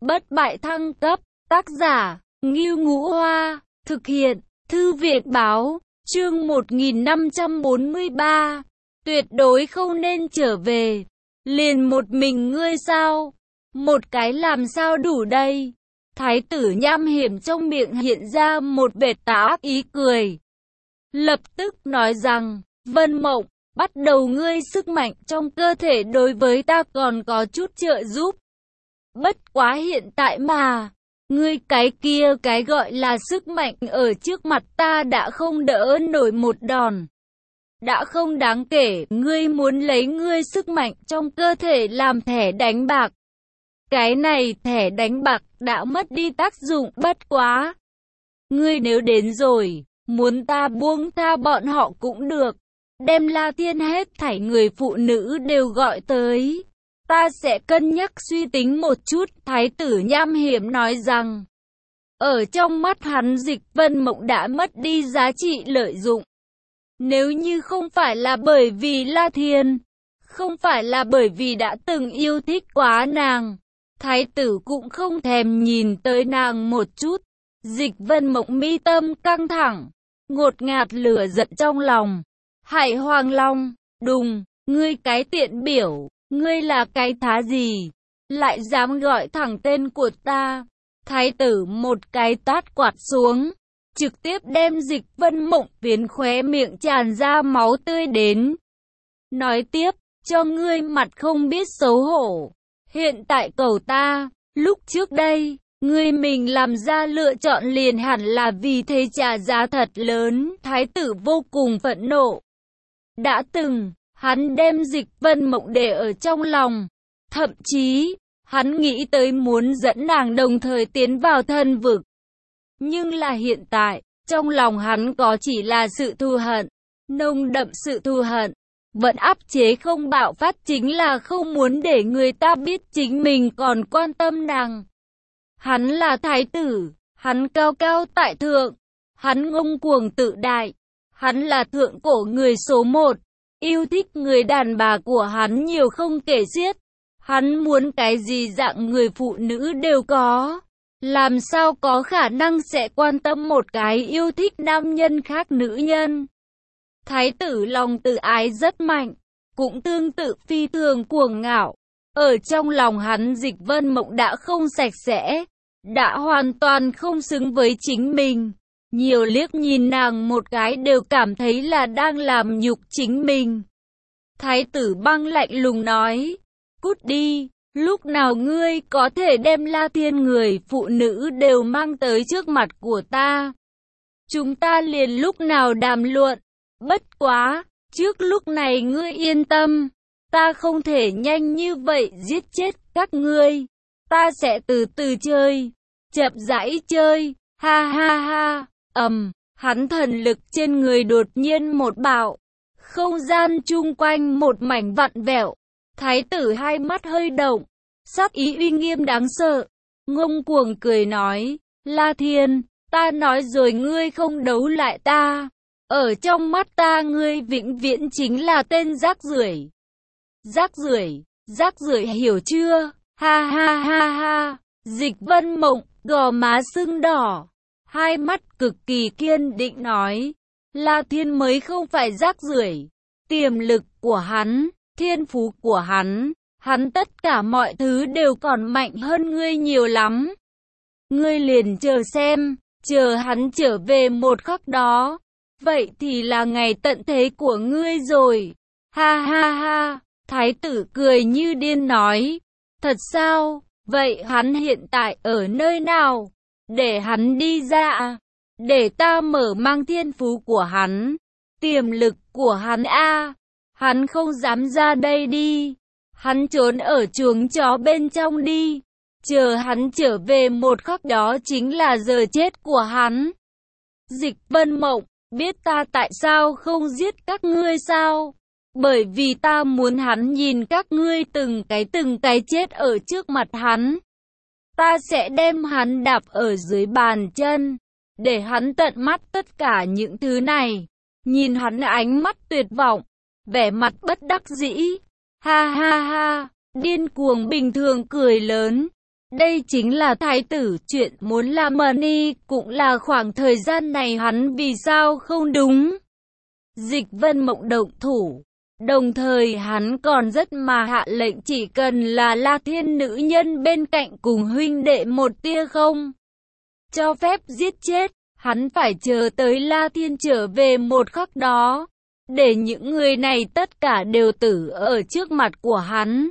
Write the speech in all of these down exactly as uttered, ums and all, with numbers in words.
Bất bại thăng cấp, tác giả, Ngưu Ngũ Hoa, thực hiện, Thư viện báo, chương một nghìn năm trăm bốn mươi ba, tuyệt đối không nên trở về, liền một mình ngươi sao, một cái làm sao đủ đây, thái tử Nham Hiểm trong miệng hiện ra một vệt tà ác ý cười, lập tức nói rằng, Vân Mộng, bắt đầu ngươi sức mạnh trong cơ thể đối với ta còn có chút trợ giúp. Bất quá hiện tại mà, ngươi cái kia cái gọi là sức mạnh ở trước mặt ta đã không đỡ nổi một đòn. Đã không đáng kể, ngươi muốn lấy ngươi sức mạnh trong cơ thể làm thẻ đánh bạc. Cái này thẻ đánh bạc đã mất đi tác dụng bất quá. Ngươi nếu đến rồi, muốn ta buông tha bọn họ cũng được. Đem La Thiên hết thảy người phụ nữ đều gọi tới. Ta sẽ cân nhắc suy tính một chút, thái tử Nham Hiểm nói rằng. Ở trong mắt hắn Dịch Vân Mộng đã mất đi giá trị lợi dụng. Nếu như không phải là bởi vì La Thiên, không phải là bởi vì đã từng yêu thích quá nàng, thái tử cũng không thèm nhìn tới nàng một chút. Dịch Vân Mộng mi tâm căng thẳng, ngột ngạt lửa giận trong lòng. Hải Hoàng Long, đùng, ngươi cái tiện biểu, ngươi là cái thá gì, lại dám gọi thẳng tên của ta. Thái tử một cái tát quạt xuống, trực tiếp đem Dịch Vân Mộng phiến khóe miệng tràn ra máu tươi đến. Nói tiếp, cho ngươi mặt không biết xấu hổ, hiện tại cầu ta, lúc trước đây, ngươi mình làm ra lựa chọn liền hẳn là vì thế trả giá thật lớn. Thái tử vô cùng phẫn nộ. Đã từng, hắn đem Dịch Vân Mộng để ở trong lòng, thậm chí, hắn nghĩ tới muốn dẫn nàng đồng thời tiến vào thân vực. Nhưng là hiện tại, trong lòng hắn có chỉ là sự thù hận, nồng đậm sự thù hận, vẫn áp chế không bạo phát chính là không muốn để người ta biết chính mình còn quan tâm nàng. Hắn là thái tử, hắn cao cao tại thượng, hắn ngông cuồng tự đại, hắn là thượng cổ người số một, yêu thích người đàn bà của hắn nhiều không kể xiết. Hắn muốn cái gì dạng người phụ nữ đều có, làm sao có khả năng sẽ quan tâm một cái yêu thích nam nhân khác nữ nhân. Thái tử lòng tự ái rất mạnh, cũng tương tự phi thường cuồng ngạo. Ở trong lòng hắn Dịch Vân Mộng đã không sạch sẽ, đã hoàn toàn không xứng với chính mình. Nhiều liếc nhìn nàng một cái đều cảm thấy là đang làm nhục chính mình. Thái tử băng lạnh lùng nói, cút đi, lúc nào ngươi có thể đem La Thiên người phụ nữ đều mang tới trước mặt của ta. Chúng ta liền lúc nào đàm luận, bất quá, trước lúc này ngươi yên tâm, ta không thể nhanh như vậy giết chết các ngươi, ta sẽ từ từ chơi, chậm rãi chơi, ha ha ha, ầm, hắn thần lực trên người đột nhiên một bạo, không gian chung quanh một mảnh vặn vẹo. Thái tử hai mắt hơi động, sắc ý uy nghiêm đáng sợ, ngông cuồng cười nói, La Thiên, ta nói rồi ngươi không đấu lại ta, ở trong mắt ta ngươi vĩnh viễn chính là tên rác rưởi. Rác rưởi, rác rưởi hiểu chưa, ha ha ha ha, Dịch Vân Mộng, gò má sưng đỏ, hai mắt cực kỳ kiên định nói, La Thiên mới không phải rác rưởi, tiềm lực của hắn, thiên phú của hắn, hắn tất cả mọi thứ đều còn mạnh hơn ngươi nhiều lắm. Ngươi liền chờ xem, chờ hắn trở về một khắc đó, vậy thì là ngày tận thế của ngươi rồi. Ha ha ha, thái tử cười như điên nói, thật sao, vậy hắn hiện tại ở nơi nào? Để hắn đi ra, để ta mở mang thiên phú của hắn, tiềm lực của hắn a. Hắn không dám ra đây đi, hắn trốn ở chuồng chó bên trong đi, chờ hắn trở về một khắc đó chính là giờ chết của hắn. Dịch Vân Mộng, biết ta tại sao không giết các ngươi sao? Bởi vì ta muốn hắn nhìn các ngươi từng cái từng cái chết ở trước mặt hắn. Ta sẽ đem hắn đạp ở dưới bàn chân, để hắn tận mắt tất cả những thứ này, nhìn hắn ánh mắt tuyệt vọng, vẻ mặt bất đắc dĩ, ha ha ha, điên cuồng bình thường cười lớn, Đây chính là thái tử, chuyện muốn làm money, cũng là khoảng thời gian này hắn vì sao không đúng. Dịch Vân Mộng động thủ. Đồng thời hắn còn rất mà hạ lệnh chỉ cần là La Thiên nữ nhân bên cạnh cùng huynh đệ một tia không cho phép giết chết, hắn phải chờ tới La Thiên trở về một khắc đó, để những người này tất cả đều tử ở trước mặt của hắn.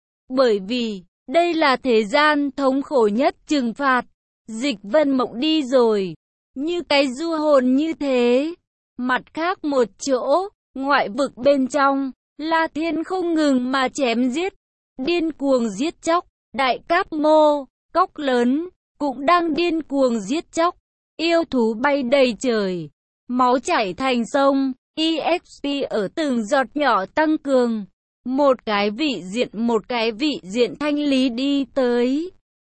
Bởi vì, đây là thế gian thống khổ nhất trừng phạt. Dịch Vân Mộng đi rồi, như cái du hồn như thế. Mặt khác một chỗ, ngoại vực bên trong, La Thiên không ngừng mà chém giết, điên cuồng giết chóc. Đại Cáp Mô, Cốc Lớn, cũng đang điên cuồng giết chóc. Yêu thú bay đầy trời, máu chảy thành sông, e ích pê ở từng giọt nhỏ tăng cường. Một cái vị diện một cái vị diện thanh lý đi tới.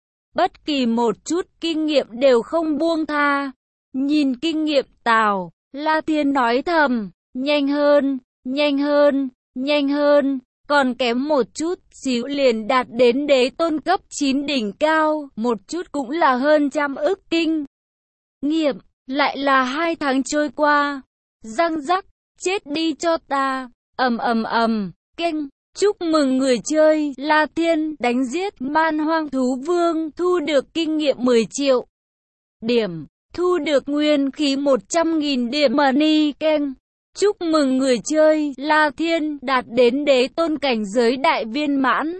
Bất kỳ một chút kinh nghiệm đều không buông tha. Nhìn kinh nghiệm Tào, La Thiên nói thầm, nhanh hơn, nhanh hơn, nhanh hơn, còn kém một chút xíu liền đạt đến đế tôn cấp chín đỉnh cao, một chút cũng là hơn trăm ức kinh nghiệm, lại là hai tháng trôi qua. Răng rắc, chết đi cho ta, ầm ầm ầm, keng. Chúc mừng người chơi, La Thiên đánh giết Man Hoang Thú Vương, thu được kinh nghiệm mười triệu điểm, thu được nguyên khí một trăm nghìn điểm money keng. Chúc mừng người chơi, La Thiên đạt đến đế tôn cảnh giới đại viên mãn.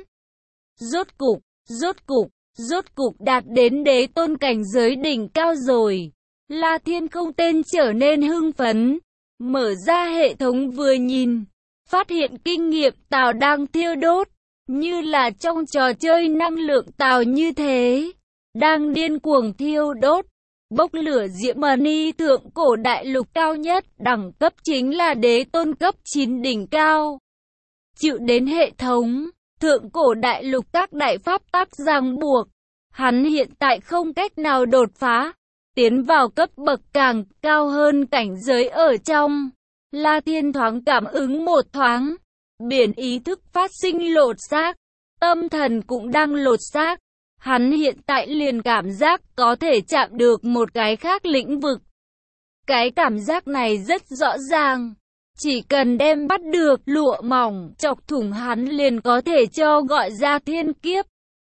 Rốt cục, rốt cục, rốt cục đạt đến đế tôn cảnh giới đỉnh cao rồi. La Thiên không tên trở nên hưng phấn, mở ra hệ thống vừa nhìn. Phát hiện kinh nghiệm Tào đang thiêu đốt, như là trong trò chơi năng lượng Tào như thế, đang điên cuồng thiêu đốt, bốc lửa diễm money. Thượng cổ đại lục cao nhất, đẳng cấp chính là đế tôn cấp chín đỉnh cao. Chịu đến hệ thống, thượng cổ đại lục các đại pháp tắc ràng buộc, hắn hiện tại không cách nào đột phá, tiến vào cấp bậc càng cao hơn cảnh giới ở trong. La Thiên thoáng cảm ứng một thoáng, biển ý thức phát sinh lột xác, tâm thần cũng đang lột xác. Hắn hiện tại liền cảm giác có thể chạm được một cái khác lĩnh vực. Cái cảm giác này rất rõ ràng, chỉ cần đem bắt được lụa mỏng chọc thủng hắn liền có thể cho gọi ra thiên kiếp.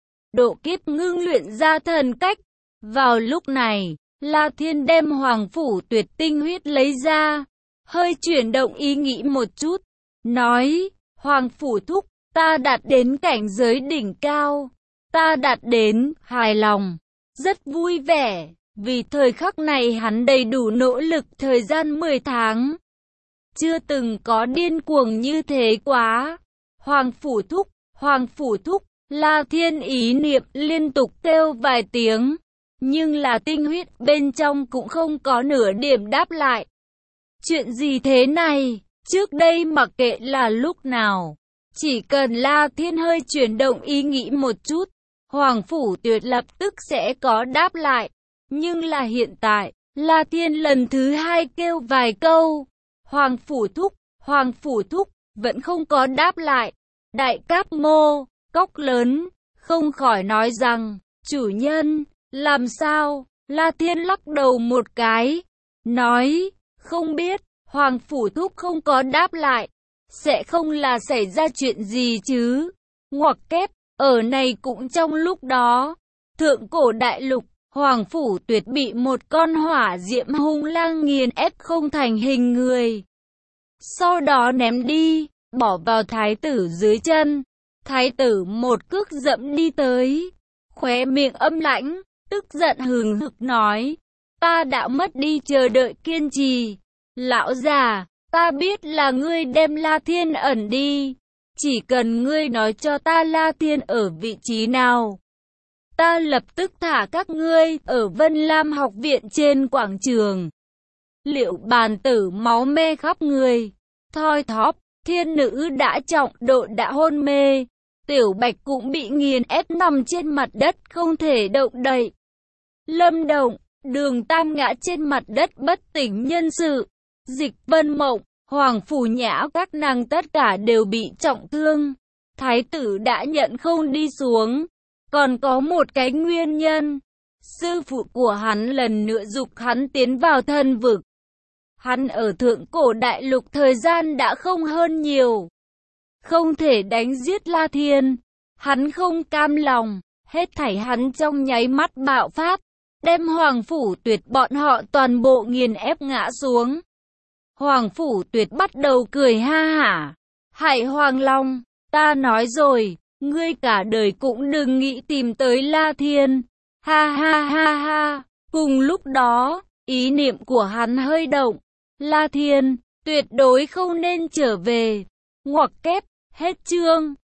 Độ kiếp ngưng luyện ra thần cách. Vào lúc này, La Thiên đem Hoàng Phủ Tuyệt tinh huyết lấy ra. Hơi chuyển động ý nghĩ một chút, nói, Hoàng Phủ Thúc, ta đạt đến cảnh giới đỉnh cao, ta đạt đến, hài lòng, rất vui vẻ, vì thời khắc này hắn đầy đủ nỗ lực thời gian mười tháng. Chưa từng có điên cuồng như thế quá. Hoàng Phủ Thúc, Hoàng Phủ Thúc, La Thiên ý niệm liên tục kêu vài tiếng, nhưng là tinh huyết bên trong cũng không có nửa điểm đáp lại. Chuyện gì thế này? Trước đây mặc kệ là lúc nào, chỉ cần La Thiên hơi chuyển động ý nghĩ một chút, Hoàng Phủ Tuyệt lập tức sẽ có đáp lại. Nhưng là hiện tại, La Thiên lần thứ hai kêu vài câu, Hoàng Phủ Thúc, Hoàng Phủ Thúc, vẫn không có đáp lại. Đại Cáp Mô, Cốc Lớn, không khỏi nói rằng, chủ nhân, làm sao? La Thiên lắc đầu một cái, nói, không biết, Hoàng Phủ Thúc không có đáp lại, sẽ không là xảy ra chuyện gì chứ? Ngoặc kép, ở này cũng trong lúc đó, thượng cổ đại lục, Hoàng Phủ Tuyệt bị một con hỏa diễm hung lang nghiền ép không thành hình người. Sau đó ném đi, bỏ vào thái tử dưới chân. Thái tử một cước dẫm đi tới, khóe miệng âm lãnh, tức giận hừng hực nói, ta đã mất đi chờ đợi kiên trì. Lão già, ta biết là ngươi đem La Thiên ẩn đi, chỉ cần ngươi nói cho ta La Thiên ở vị trí nào, ta lập tức thả các ngươi ở Vân Lam học viện trên quảng trường. Liệu bàn tử máu me khắp người, thoi thóp, thiên nữ đã trọng độ đã hôn mê, Tiểu Bạch cũng bị nghiền ép nằm trên mặt đất không thể động đậy. Lâm Động, Đường Tam ngã trên mặt đất bất tỉnh nhân sự. Dịch Vân Mộng, Hoàng Phủ Nhã các nàng tất cả đều bị trọng thương. Thái tử đã nhận không đi xuống. Còn có một cái nguyên nhân. Sư phụ của hắn lần nữa giục hắn tiến vào thần vực. Hắn ở thượng cổ đại lục thời gian đã không hơn nhiều. Không thể đánh giết La Thiên. Hắn không cam lòng. Hết thảy hắn trong nháy mắt bạo phát. Đem Hoàng Phủ Tuyệt bọn họ toàn bộ nghiền ép ngã xuống. Hoàng Phủ Tuyệt bắt đầu cười ha hả. Hại Hoàng Long, ta nói rồi, ngươi cả đời cũng đừng nghĩ tìm tới La Thiên. Ha ha ha ha. Cùng lúc đó, ý niệm của hắn hơi động. La Thiên, tuyệt đối không nên trở về. Ngoặc kép, hết chương.